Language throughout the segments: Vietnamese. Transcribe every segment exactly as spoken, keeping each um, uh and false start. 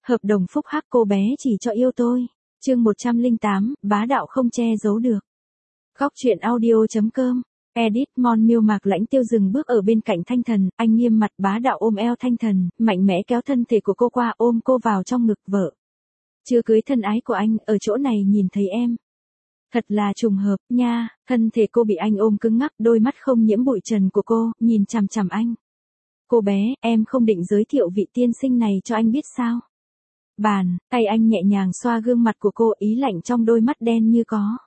Hợp đồng phúc hắc cô bé chỉ cho yêu tôi. Chương một trăm lẻ tám, bá đạo không che giấu được. Góc truyện audio.com. Edit Mon Miêu Mạc Lãnh Tiêu dừng bước ở bên cạnh Thanh Thần, anh nghiêm mặt bá đạo ôm eo Thanh Thần, mạnh mẽ kéo thân thể của cô qua ôm cô vào trong ngực vợ. Chưa cưới thân ái của anh, ở chỗ này nhìn thấy em. Thật là trùng hợp, nha, thân thể cô bị anh ôm cứng ngắc, đôi mắt không nhiễm bụi trần của cô, nhìn chằm chằm anh. Cô bé, em không định giới thiệu vị tiên sinh này cho anh biết sao? Bàn, tay anh nhẹ nhàng xoa gương mặt của cô, ý lạnh trong đôi mắt đen như có.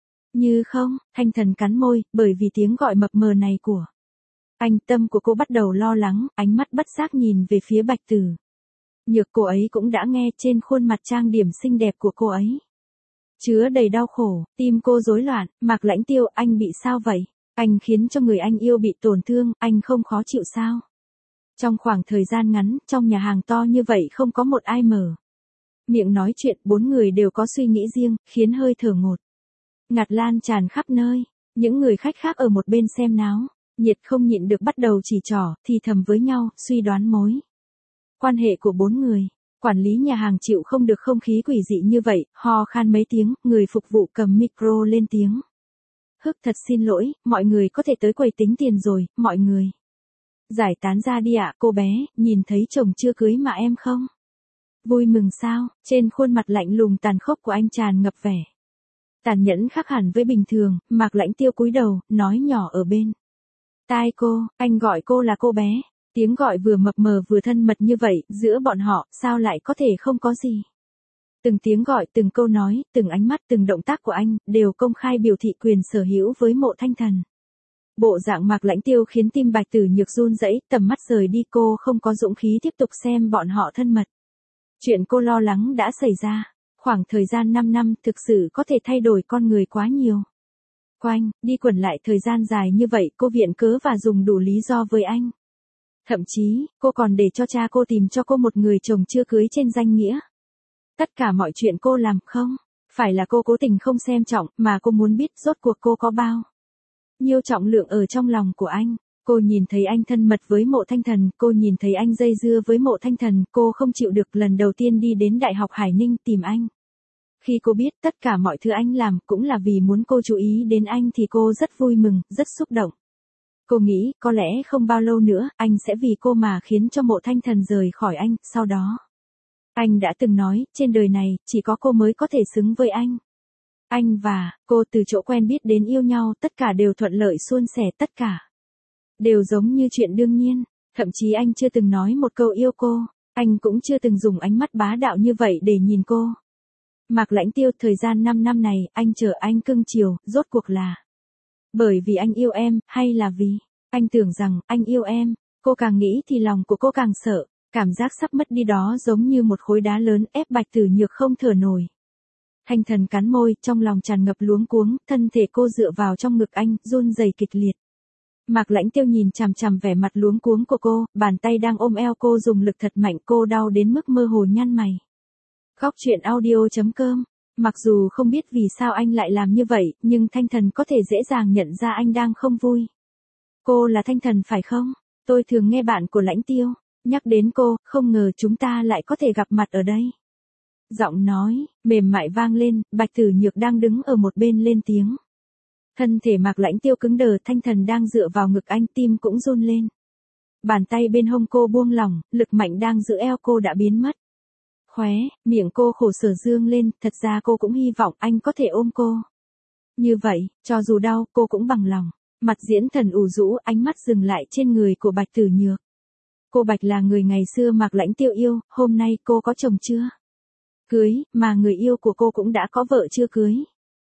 Như không, Thanh Thần cắn môi, bởi vì tiếng gọi mập mờ này của anh, tâm của cô bắt đầu lo lắng, ánh mắt bất giác nhìn về phía Bạch Tử Nhược. Cô ấy cũng đã nghe, trên khuôn mặt trang điểm xinh đẹp của cô ấy chứa đầy đau khổ, tim cô rối loạn. Mạc Lãnh Tiêu, anh bị sao vậy? Anh khiến cho người anh yêu bị tổn thương, anh không khó chịu sao? Trong khoảng thời gian ngắn, trong nhà hàng to như vậy không có một ai mở miệng nói chuyện, bốn người đều có suy nghĩ riêng, khiến hơi thở ngột ngạt lan tràn khắp nơi. Những người khách khác ở một bên xem náo nhiệt không nhịn được bắt đầu chỉ trỏ, thì thầm với nhau, suy đoán mối quan hệ của bốn người. Quản lý nhà hàng chịu không được không khí quỷ dị như vậy, ho khan mấy tiếng, người phục vụ cầm micro lên tiếng. Hức thật xin lỗi, mọi người có thể tới quầy tính tiền rồi, mọi người giải tán ra đi ạ. Cô bé, nhìn thấy chồng chưa cưới mà em không vui mừng sao? Trên khuôn mặt lạnh lùng tàn khốc của anh tràn ngập vẻ tàn nhẫn khác hẳn với bình thường. Mạc Lãnh Tiêu cúi đầu, nói nhỏ ở bên tai cô, anh gọi cô là cô bé. Tiếng gọi vừa mập mờ vừa thân mật như vậy, giữa bọn họ, sao lại có thể không có gì? Từng tiếng gọi, từng câu nói, từng ánh mắt, từng động tác của anh, đều công khai biểu thị quyền sở hữu với Mộ Thanh Thần. Bộ dạng Mạc Lãnh Tiêu khiến tim Bạch Tử Nhược run rẩy, tầm mắt rời đi, cô không có dũng khí tiếp tục xem bọn họ thân mật. Chuyện cô lo lắng đã xảy ra. Khoảng thời gian năm năm thực sự có thể thay đổi con người quá nhiều. Quanh, đi quẩn lại thời gian dài như vậy, cô viện cớ và dùng đủ lý do với anh. Thậm chí, cô còn để cho cha cô tìm cho cô một người chồng chưa cưới trên danh nghĩa. Tất cả mọi chuyện cô làm không phải là cô cố tình không xem trọng, mà cô muốn biết rốt cuộc cô có bao nhiêu trọng lượng ở trong lòng của anh. Cô nhìn thấy anh thân mật với Mộ Thanh Thần, cô nhìn thấy anh dây dưa với Mộ Thanh Thần, cô không chịu được lần đầu tiên đi đến Đại học Hải Ninh tìm anh. Khi cô biết tất cả mọi thứ anh làm cũng là vì muốn cô chú ý đến anh thì cô rất vui mừng, rất xúc động. Cô nghĩ, có lẽ không bao lâu nữa, anh sẽ vì cô mà khiến cho Mộ Thanh Thần rời khỏi anh, sau đó. Anh đã từng nói, trên đời này, chỉ có cô mới có thể xứng với anh. Anh và cô từ chỗ quen biết đến yêu nhau, tất cả đều thuận lợi suôn sẻ, tất cả đều giống như chuyện đương nhiên. Thậm chí anh chưa từng nói một câu yêu cô, anh cũng chưa từng dùng ánh mắt bá đạo như vậy để nhìn cô. Mạc Lãnh Tiêu, thời gian năm năm này, anh chờ anh cưng chiều, rốt cuộc là bởi vì anh yêu em, hay là vì anh tưởng rằng anh yêu em? Cô càng nghĩ thì lòng của cô càng sợ, cảm giác sắp mất đi đó giống như một khối đá lớn ép Bạch Tử Nhược không thở nổi. Thanh Thần cắn môi, trong lòng tràn ngập luống cuống, thân thể cô dựa vào trong ngực anh, run rẩy kịch liệt. Mạc Lãnh Tiêu nhìn chằm chằm vẻ mặt luống cuống của cô, bàn tay đang ôm eo cô dùng lực thật mạnh, cô đau đến mức mơ hồ nhăn mày. Góc truyện audio.com. Mặc dù không biết vì sao anh lại làm như vậy, nhưng Thanh Thần có thể dễ dàng nhận ra anh đang không vui. Cô là Thanh Thần phải không? Tôi thường nghe bạn của Lãnh Tiêu nhắc đến cô, không ngờ chúng ta lại có thể gặp mặt ở đây. Giọng nói mềm mại vang lên, Bạch Tử Nhược đang đứng ở một bên lên tiếng. Thân thể Mạc Lãnh Tiêu cứng đờ, Thanh Thần đang dựa vào ngực anh, tim cũng run lên. Bàn tay bên hông cô buông lỏng, lực mạnh đang giữ eo cô đã biến mất. Khóe miệng cô khổ sở dương lên, thật ra cô cũng hy vọng anh có thể ôm cô. Như vậy, cho dù đau, cô cũng bằng lòng. Mặt Diễn Thần ủ rũ, ánh mắt dừng lại trên người của Bạch Tử Nhược. Cô Bạch là người ngày xưa Mạc Lãnh Tiêu yêu, hôm nay cô có chồng chưa cưới, mà người yêu của cô cũng đã có vợ chưa cưới.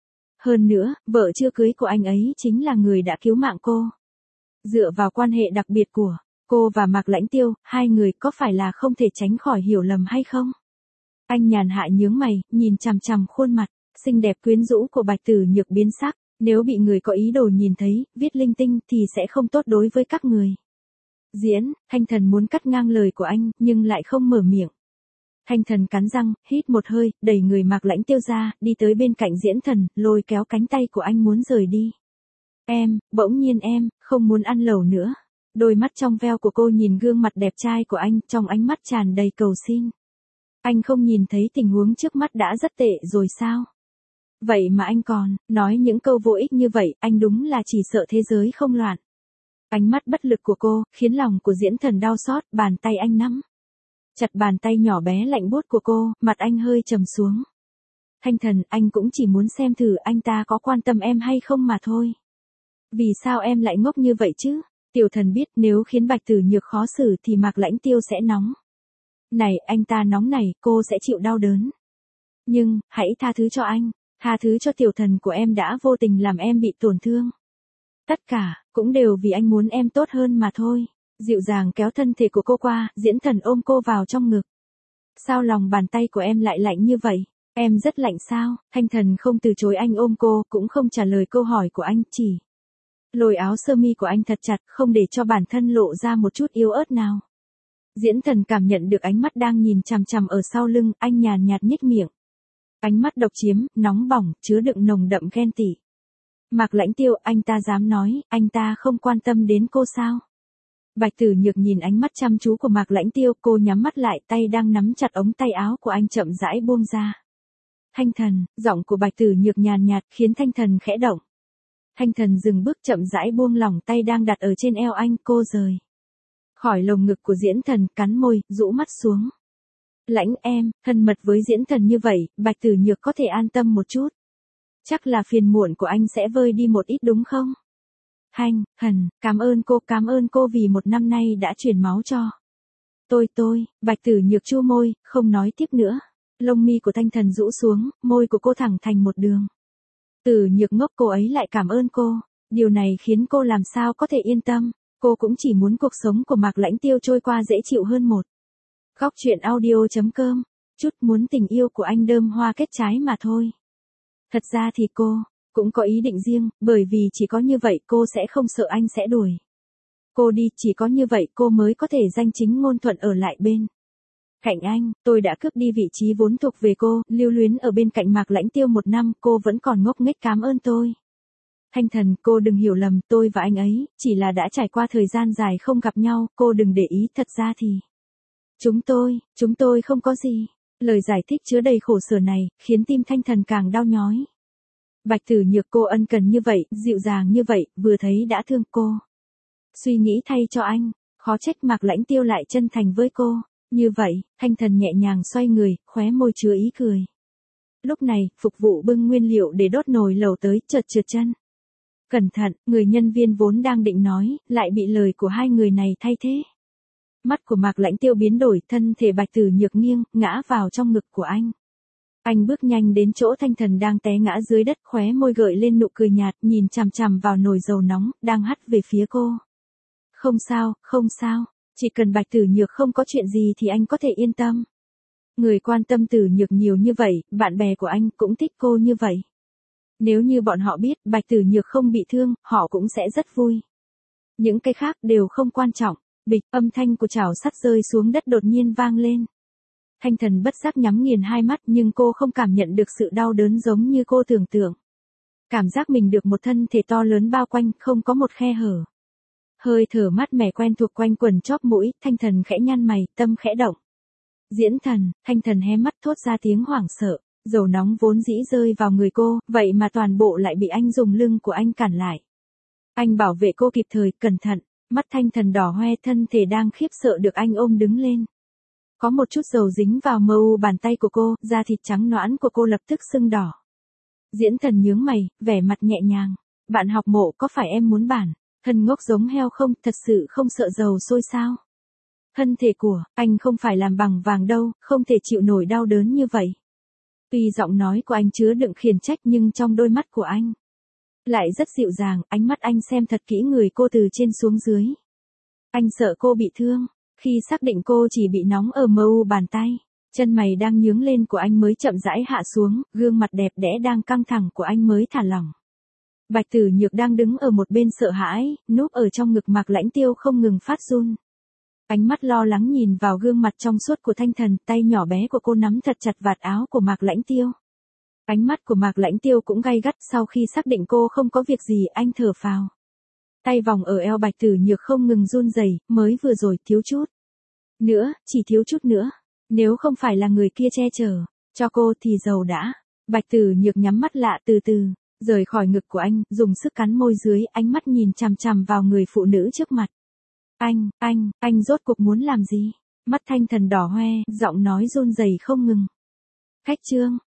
Hơn nữa, vợ chưa cưới của anh ấy chính là người đã cứu mạng cô. Dựa vào quan hệ đặc biệt của cô và Mạc Lãnh Tiêu, hai người có phải là không thể tránh khỏi hiểu lầm hay không? Anh nhàn hạ nhướng mày, nhìn chằm chằm khuôn mặt xinh đẹp quyến rũ của Bạch Tử Nhược biến sắc, nếu bị người có ý đồ nhìn thấy, viết linh tinh thì sẽ không tốt đối với các người. Diễn, Thanh Thần muốn cắt ngang lời của anh, nhưng lại không mở miệng. Thanh Thần cắn răng, hít một hơi, đẩy người Mạc Lãnh Tiêu ra, đi tới bên cạnh Diễn Thần, lôi kéo cánh tay của anh muốn rời đi. Em, bỗng nhiên em, không muốn ăn lẩu nữa. Đôi mắt trong veo của cô nhìn gương mặt đẹp trai của anh, trong ánh mắt tràn đầy cầu xin. Anh không nhìn thấy tình huống trước mắt đã rất tệ rồi sao? Vậy mà anh còn, nói những câu vô ích như vậy, anh đúng là chỉ sợ thế giới không loạn. Ánh mắt bất lực của cô, khiến lòng của Diễn Thần đau xót, bàn tay anh nắm chặt bàn tay nhỏ bé lạnh buốt của cô, mặt anh hơi trầm xuống. Thanh Thần, anh cũng chỉ muốn xem thử anh ta có quan tâm em hay không mà thôi. Vì sao em lại ngốc như vậy chứ? Tiểu Thần biết nếu khiến Bạch Tử Nhược khó xử thì Mạc Lãnh Tiêu sẽ nóng. Này, anh ta nóng này, cô sẽ chịu đau đớn. Nhưng, hãy tha thứ cho anh, tha thứ cho Tiểu Thần của em đã vô tình làm em bị tổn thương. Tất cả, cũng đều vì anh muốn em tốt hơn mà thôi. Dịu dàng kéo thân thể của cô qua, Diễn Thần ôm cô vào trong ngực. Sao lòng bàn tay của em lại lạnh như vậy? Em rất lạnh sao? Thanh Thần không từ chối anh ôm cô, cũng không trả lời câu hỏi của anh, chỉ lôi áo sơ mi của anh thật chặt, không để cho bản thân lộ ra một chút yếu ớt nào. Diễn Thần cảm nhận được ánh mắt đang nhìn chằm chằm ở sau lưng, anh nhàn nhạt nhếch miệng. Ánh mắt độc chiếm, nóng bỏng, chứa đựng nồng đậm ghen tị. Mạc Lãnh Tiêu, anh ta dám nói, anh ta không quan tâm đến cô sao? Bạch Tử Nhược nhìn ánh mắt chăm chú của Mạc Lãnh Tiêu, cô nhắm mắt lại, tay đang nắm chặt ống tay áo của anh chậm rãi buông ra. Thanh Thần, giọng của Bạch Tử Nhược nhàn nhạt, khiến Thanh Thần khẽ động. Thanh Thần dừng bước chậm rãi buông lỏng tay đang đặt ở trên eo anh, cô rời khỏi lồng ngực của Diễn Thần, cắn môi, rũ mắt xuống. Lãnh em, thân mật với Diễn Thần như vậy, Bạch Tử Nhược có thể an tâm một chút. Chắc là phiền muộn của anh sẽ vơi đi một ít đúng không? Thanh, Thần, cảm ơn cô, cảm ơn cô vì một năm nay đã truyền máu cho tôi tôi, Bạch Tử Nhược chu môi, không nói tiếp nữa. Lông mi của Thanh Thần rũ xuống, môi của cô thẳng thành một đường. Tử Nhược ngốc, cô ấy lại cảm ơn cô. Điều này khiến cô làm sao có thể yên tâm. Cô cũng chỉ muốn cuộc sống của Mạc Lãnh Tiêu trôi qua dễ chịu hơn một. Góc truyện audio chấm com. Chút muốn tình yêu của anh đơm hoa kết trái mà thôi. Thật ra thì cô cũng có ý định riêng, bởi vì chỉ có như vậy cô sẽ không sợ anh sẽ đuổi cô đi, chỉ có như vậy cô mới có thể danh chính ngôn thuận ở lại bên cạnh anh. Tôi đã cướp đi vị trí vốn thuộc về cô, lưu luyến ở bên cạnh Mạc Lãnh Tiêu một năm, cô vẫn còn ngốc nghếch cảm ơn tôi. Thanh Thần, cô đừng hiểu lầm, tôi và anh ấy chỉ là đã trải qua thời gian dài không gặp nhau, cô đừng để ý, thật ra thì chúng tôi, chúng tôi không có gì. Lời giải thích chứa đầy khổ sở này, khiến tim Thanh Thần càng đau nhói. Bạch Tử Nhược, cô ân cần như vậy, dịu dàng như vậy, vừa thấy đã thương cô. Suy nghĩ thay cho anh, khó trách Mạc Lãnh Tiêu lại chân thành với cô. Như vậy, Thanh Thần nhẹ nhàng xoay người, khóe môi chứa ý cười. Lúc này, phục vụ bưng nguyên liệu để đốt nồi lẩu tới, chợt trượt chân. Cẩn thận, người nhân viên vốn đang định nói, lại bị lời của hai người này thay thế. Mắt của Mạc Lãnh Tiêu biến đổi, thân thể Bạch Tử Nhược nghiêng, ngã vào trong ngực của anh. Anh bước nhanh đến chỗ Thanh Thần đang té ngã dưới đất, khóe môi gợi lên nụ cười nhạt, nhìn chằm chằm vào nồi dầu nóng, đang hắt về phía cô. Không sao, không sao, chỉ cần Bạch Tử Nhược không có chuyện gì thì anh có thể yên tâm. Người quan tâm Tử Nhược nhiều như vậy, bạn bè của anh cũng thích cô như vậy. Nếu như bọn họ biết Bạch Tử Nhược không bị thương, họ cũng sẽ rất vui. Những cái khác đều không quan trọng. Bịch, âm thanh của chảo sắt rơi xuống đất đột nhiên vang lên. Thanh Thần bất giác nhắm nghiền hai mắt, nhưng cô không cảm nhận được sự đau đớn giống như cô tưởng tượng. Cảm giác mình được một thân thể to lớn bao quanh, không có một khe hở. Hơi thở mát mẻ quen thuộc quanh quần chóp mũi, Thanh Thần khẽ nhăn mày, tâm khẽ động. Diễn Thần, Thanh Thần hé mắt thốt ra tiếng hoảng sợ. Dầu nóng vốn dĩ rơi vào người cô, vậy mà toàn bộ lại bị anh dùng lưng của anh cản lại. Anh bảo vệ cô kịp thời, cẩn thận. Mắt Thanh Thần đỏ hoe, thân thể đang khiếp sợ được anh ôm đứng lên. Có một chút dầu dính vào mờ u bàn tay của cô, da thịt trắng nõn của cô lập tức sưng đỏ. Diễn Thần nhướng mày, vẻ mặt nhẹ nhàng. Bạn học Mộ, có phải em muốn bản thân ngốc giống heo không, thật sự không sợ dầu sôi sao? Thân thể của anh không phải làm bằng vàng đâu, không thể chịu nổi đau đớn như vậy. Tuy giọng nói của anh chứa đựng khiển trách nhưng trong đôi mắt của anh lại rất dịu dàng, ánh mắt anh xem thật kỹ người cô từ trên xuống dưới. Anh sợ cô bị thương, khi xác định cô chỉ bị nóng ở mờ u bàn tay, chân mày đang nhướng lên của anh mới chậm rãi hạ xuống, gương mặt đẹp đẽ đang căng thẳng của anh mới thả lỏng. Bạch Tử Nhược đang đứng ở một bên sợ hãi, núp ở trong ngực Mạc Lãnh Tiêu không ngừng phát run. Ánh mắt lo lắng nhìn vào gương mặt trong suốt của Thanh Thần, tay nhỏ bé của cô nắm thật chặt vạt áo của Mạc Lãnh Tiêu. Ánh mắt của Mạc Lãnh Tiêu cũng gay gắt, sau khi xác định cô không có việc gì, anh thở phào. Tay vòng ở eo Bạch Tử Nhược không ngừng run rẩy, mới vừa rồi thiếu chút nữa, chỉ thiếu chút nữa. Nếu không phải là người kia che chở cho cô thì giàu đã. Bạch Tử Nhược nhắm mắt lạ từ từ, rời khỏi ngực của anh, dùng sức cắn môi dưới, ánh mắt nhìn chằm chằm vào người phụ nữ trước mặt. Anh, anh, anh rốt cuộc muốn làm gì? Mắt Thanh Thần đỏ hoe, giọng nói run rẩy không ngừng. Khách Trương,